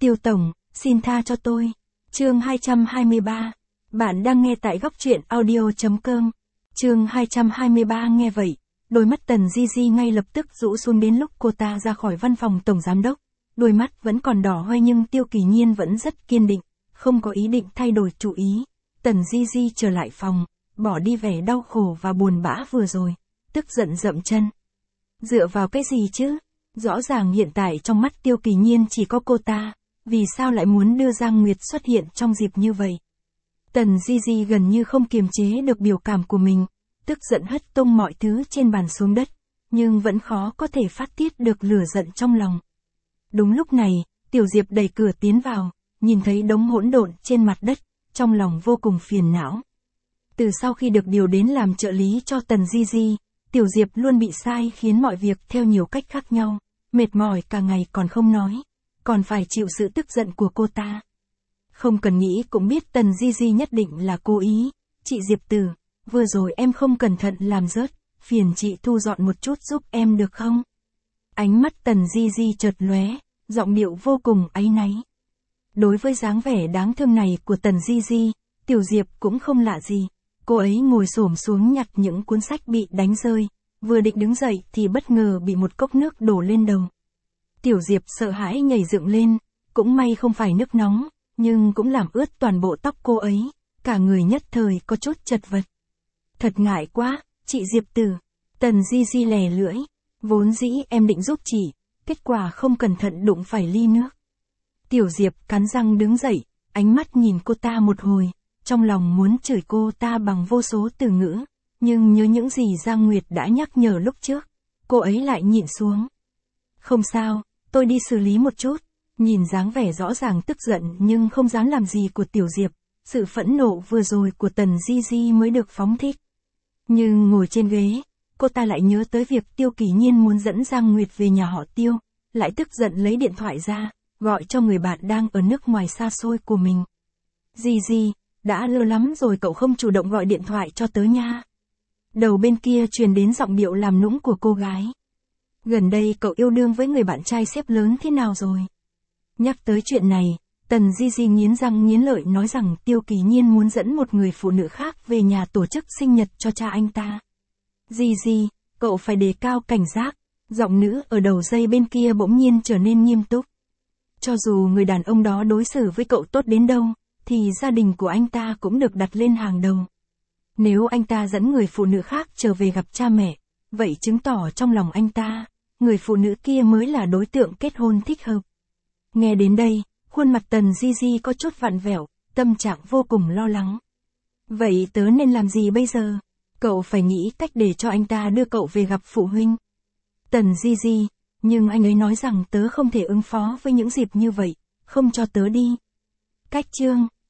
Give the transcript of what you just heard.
Tiêu tổng, xin tha cho tôi. Chương 223. Bạn đang nghe tại góc truyện audio.com. Chương 223 nghe vậy, đôi mắt Tần Di Di ngay lập tức rũ xuống đến lúc cô ta ra khỏi văn phòng tổng giám đốc. Đôi mắt vẫn còn đỏ hoe nhưng Tiêu Kỳ Nhiên vẫn rất kiên định, không có ý định thay đổi chủ ý. Tần Di Di trở lại phòng, bỏ đi vẻ đau khổ và buồn bã vừa rồi, tức giận dậm chân. Dựa vào cái gì chứ? Rõ ràng hiện tại trong mắt Tiêu Kỳ Nhiên chỉ có cô ta, vì sao lại muốn đưa Giang Nguyệt xuất hiện trong dịp như vậy? Tần Di Di gần như không kiềm chế được biểu cảm của mình, tức giận hất tung mọi thứ trên bàn xuống đất, nhưng vẫn khó có thể phát tiết được lửa giận trong lòng. Đúng lúc này, Tiểu Diệp đẩy cửa tiến vào, nhìn thấy đống hỗn độn trên mặt đất, trong lòng vô cùng phiền não. Từ sau khi được điều đến làm trợ lý cho Tần Di Di, Tiểu Diệp luôn bị sai khiến mọi việc theo nhiều cách khác nhau, mệt mỏi cả ngày còn không nói, còn phải chịu sự tức giận của cô ta. Không cần nghĩ cũng biết Tần Di Di nhất định là cố ý. Chị Diệp Tử, vừa rồi em không cẩn thận làm rớt, phiền chị thu dọn một chút giúp em được không? Ánh mắt Tần Di Di chợt lóe, giọng điệu vô cùng áy náy. Đối với dáng vẻ đáng thương này của Tần Di Di, Tiểu Diệp cũng không lạ gì. Cô ấy ngồi xổm xuống nhặt những cuốn sách bị đánh rơi, vừa định đứng dậy thì bất ngờ bị một cốc nước đổ lên đầu. Tiểu Diệp sợ hãi nhảy dựng lên, cũng may không phải nước nóng, nhưng cũng làm ướt toàn bộ tóc cô ấy, cả người nhất thời có chút chật vật. Thật ngại quá, chị Diệp Tử. Tần Di Di lè lưỡi, vốn dĩ em định giúp chị, kết quả không cẩn thận đụng phải ly nước. Tiểu Diệp cắn răng đứng dậy, ánh mắt nhìn cô ta một hồi, trong lòng muốn chửi cô ta bằng vô số từ ngữ, nhưng nhớ những gì Giang Nguyệt đã nhắc nhở lúc trước, cô ấy lại nhịn xuống. Không sao, tôi đi xử lý một chút. Nhìn dáng vẻ rõ ràng tức giận nhưng không dám làm gì của Tiểu Diệp, sự phẫn nộ vừa rồi của Tần Di Di mới được phóng thích. Nhưng ngồi trên ghế, cô ta lại nhớ tới việc Tiêu Kỳ Nhiên muốn dẫn Giang Nguyệt về nhà họ Tiêu, lại tức giận lấy điện thoại ra, gọi cho người bạn đang ở nước ngoài xa xôi của mình. Di Di, đã lâu lắm rồi cậu không chủ động gọi điện thoại cho tớ nha. Đầu bên kia truyền đến giọng điệu làm nũng của cô gái. Gần đây cậu yêu đương với người bạn trai xếp lớn thế nào rồi? Nhắc tới chuyện này, Tần Di Di nghiến răng nghiến lợi nói rằng Tiêu Kỳ Nhiên muốn dẫn một người phụ nữ khác về nhà tổ chức sinh nhật cho cha anh ta. Di Di, cậu phải đề cao cảnh giác. Giọng nữ ở đầu dây bên kia bỗng nhiên trở nên nghiêm túc. Cho dù người đàn ông đó đối xử với cậu tốt đến đâu, thì gia đình của anh ta cũng được đặt lên hàng đầu. Nếu anh ta dẫn người phụ nữ khác trở về gặp cha mẹ, vậy chứng tỏ trong lòng anh ta, người phụ nữ kia mới là đối tượng kết hôn thích hợp. Nghe đến đây, khuôn mặt Tần Di Di có chút vặn vẹo, tâm trạng vô cùng lo lắng. Vậy tớ nên làm gì bây giờ? Cậu phải nghĩ cách để cho anh ta đưa cậu về gặp phụ huynh. Tần Di Di, nhưng anh ấy nói rằng tớ không thể ứng phó với những dịp như vậy, không cho tớ đi. Cách chương